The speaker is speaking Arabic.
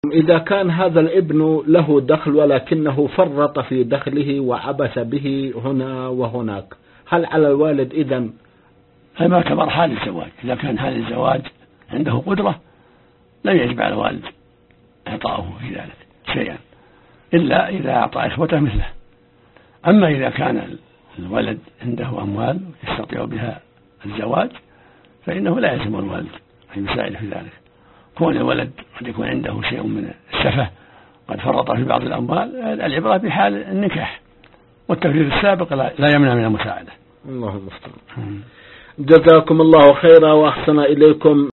إذا كان هذا الابن له دخل ولكنه فرط في دخله وعبث به هنا وهناك، هل على الوالد إذن؟ أما كبر حال الزواج، إذا كان حال الزواج عنده قدرة لا يجب على الوالد إعطاؤه في ذلك شيئا إلا إذا أعطى إخوته مثله. أما إذا كان الولد عنده أموال يستطيع بها الزواج فإنه لا يلزم الوالد أن يساعد في ذلك. كون الولد قد يكون عنده شيء من السفة قد فرط في بعض الأموال، العبرة بحال النكاح، والتفريط السابق لا يمنع من المساعدة. الله المستعان. جزاكم الله خيرا وأحسن إليكم.